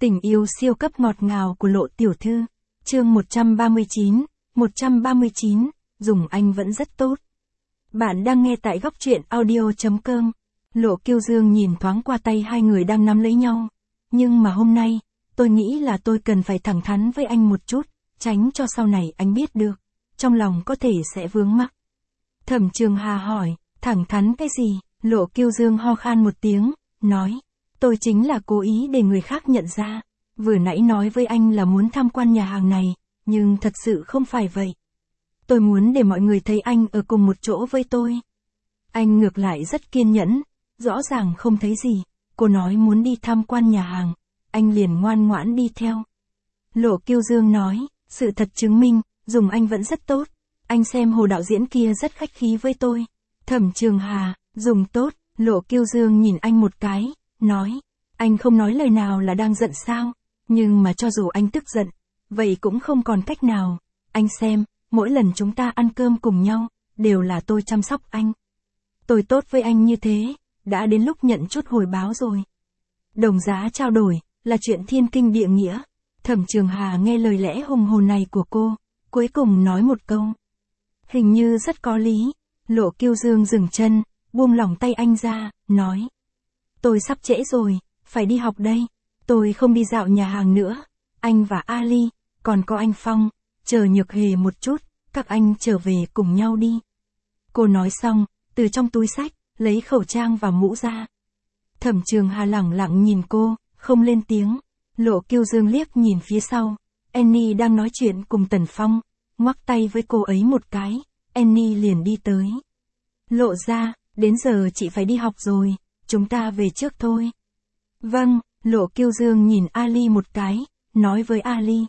Tình yêu siêu cấp ngọt ngào của Lộ tiểu thư. Chương 139, dùng anh vẫn rất tốt. Bạn đang nghe tại góc truyện audio.com. Lộ Kiêu Dương nhìn thoáng qua tay hai người đang nắm lấy nhau. Nhưng mà hôm nay, tôi nghĩ là tôi cần phải thẳng thắn với anh một chút, tránh cho sau này anh biết được. Trong lòng có thể sẽ vướng mắc. Thẩm Trường Hà hỏi, thẳng thắn cái gì? Lộ Kiêu Dương ho khan một tiếng, nói. Tôi chính là cố ý để người khác nhận ra. Vừa nãy nói với anh là muốn tham quan nhà hàng này, nhưng thật sự không phải vậy. Tôi muốn để mọi người thấy anh ở cùng một chỗ với tôi. Anh ngược lại rất kiên nhẫn, rõ ràng không thấy gì. Cô nói muốn đi tham quan nhà hàng, anh liền ngoan ngoãn đi theo. Lộ Kiêu Dương nói, sự thật chứng minh, dùng anh vẫn rất tốt. Anh xem Hồ đạo diễn kia rất khách khí với tôi. Thẩm Trường Hà, dùng tốt. Lộ Kiêu Dương nhìn anh một cái, nói, anh không nói lời nào là đang giận sao? Nhưng mà cho dù anh tức giận, vậy cũng không còn cách nào. Anh xem, mỗi lần chúng ta ăn cơm cùng nhau, đều là tôi chăm sóc anh. Tôi tốt với anh như thế, đã đến lúc nhận chút hồi báo rồi. Đồng giá trao đổi, là chuyện thiên kinh địa nghĩa. Thẩm Trường Hà nghe lời lẽ hùng hồn này của cô, cuối cùng nói một câu. Hình như rất có lý. Lộ Kiêu Dương dừng chân, buông lỏng tay anh ra, nói. Tôi sắp trễ rồi, phải đi học đây. Tôi không đi dạo nhà hàng nữa. Anh và Ali, còn có anh Phong, chờ Nhược Hề một chút, các anh trở về cùng nhau đi. Cô nói xong, từ trong túi xách, lấy khẩu trang và mũ ra. Thẩm Trường Hà lẳng lặng nhìn cô, không lên tiếng. Lộ Kiêu Dương liếc nhìn phía sau. Annie đang nói chuyện cùng Tần Phong, ngoắc tay với cô ấy một cái. Annie liền đi tới. Lộ ra, đến giờ chị phải đi học rồi, chúng ta về trước thôi. Vâng. Lộ Kiêu Dương nhìn Ali một cái, nói với Ali.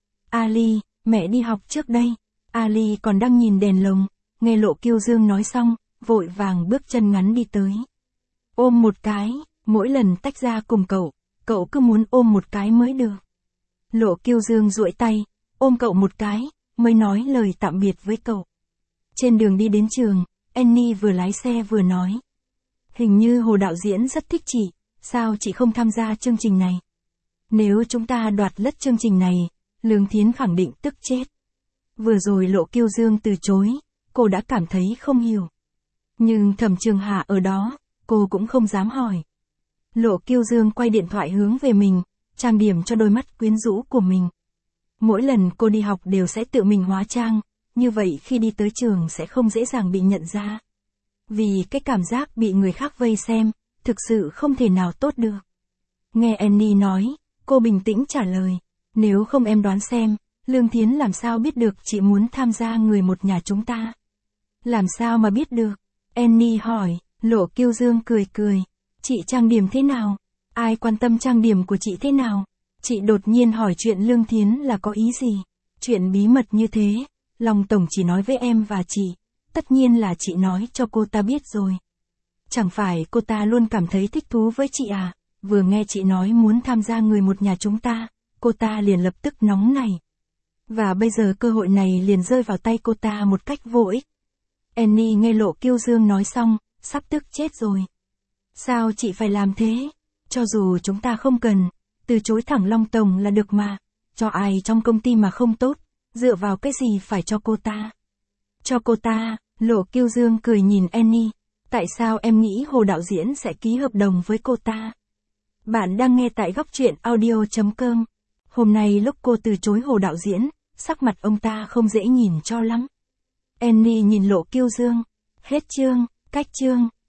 Ali, mẹ đi học trước đây. Ali còn đang nhìn đèn lồng, nghe Lộ Kiêu Dương nói xong, vội vàng bước chân ngắn đi tới. Ôm một cái, mỗi lần tách ra cùng cậu cứ muốn ôm một cái mới được. Lộ Kiêu Dương duỗi tay, ôm cậu một cái, mới nói lời tạm biệt với cậu. Trên đường đi đến trường, Annie vừa lái xe vừa nói. Hình như Hồ đạo diễn rất thích chị. Sao chị không tham gia chương trình này? Nếu chúng ta đoạt lất chương trình này, Lương Thiến khẳng định tức chết. Vừa rồi Lộ Kiêu Dương từ chối, cô đã cảm thấy không hiểu. Nhưng Thẩm Trường Hà ở đó, cô cũng không dám hỏi. Lộ Kiêu Dương quay điện thoại hướng về mình, trang điểm cho đôi mắt quyến rũ của mình. Mỗi lần cô đi học đều sẽ tự mình hóa trang, như vậy khi đi tới trường sẽ không dễ dàng bị nhận ra. Vì cái cảm giác bị người khác vây xem, thực sự không thể nào tốt được. Nghe Annie nói, cô bình tĩnh trả lời. Nếu không em đoán xem, Lương Thiến làm sao biết được chị muốn tham gia người một nhà chúng ta? Làm sao mà biết được? Annie hỏi. Lộ Kiêu Dương cười cười. Chị trang điểm thế nào? Ai quan tâm trang điểm của chị thế nào? Chị đột nhiên hỏi chuyện Lương Thiến là có ý gì? Chuyện bí mật như thế, Long Tổng chỉ nói với em và chị. Tất nhiên là chị nói cho cô ta biết rồi. Chẳng phải cô ta luôn cảm thấy thích thú với chị à? Vừa nghe chị nói muốn tham gia người một nhà chúng ta, cô ta liền lập tức nóng nảy. Và bây giờ cơ hội này liền rơi vào tay cô ta một cách vô ích. Annie nghe Lộ Kiêu Dương nói xong, sắp tức chết rồi. Sao chị phải làm thế? Cho dù chúng ta không cần, từ chối thẳng Long Tổng là được mà. Cho ai trong công ty mà không tốt, dựa vào cái gì phải cho cô ta? Cho cô ta, Lộ Kiêu Dương cười nhìn Annie. Tại sao em nghĩ Hồ đạo diễn sẽ ký hợp đồng với cô ta? Bạn đang nghe tại góc truyện audio.com. Hôm nay lúc cô từ chối Hồ đạo diễn, sắc mặt ông ta không dễ nhìn cho lắm. Annie nhìn Lộ Kiêu Dương. Hết chương, cách chương.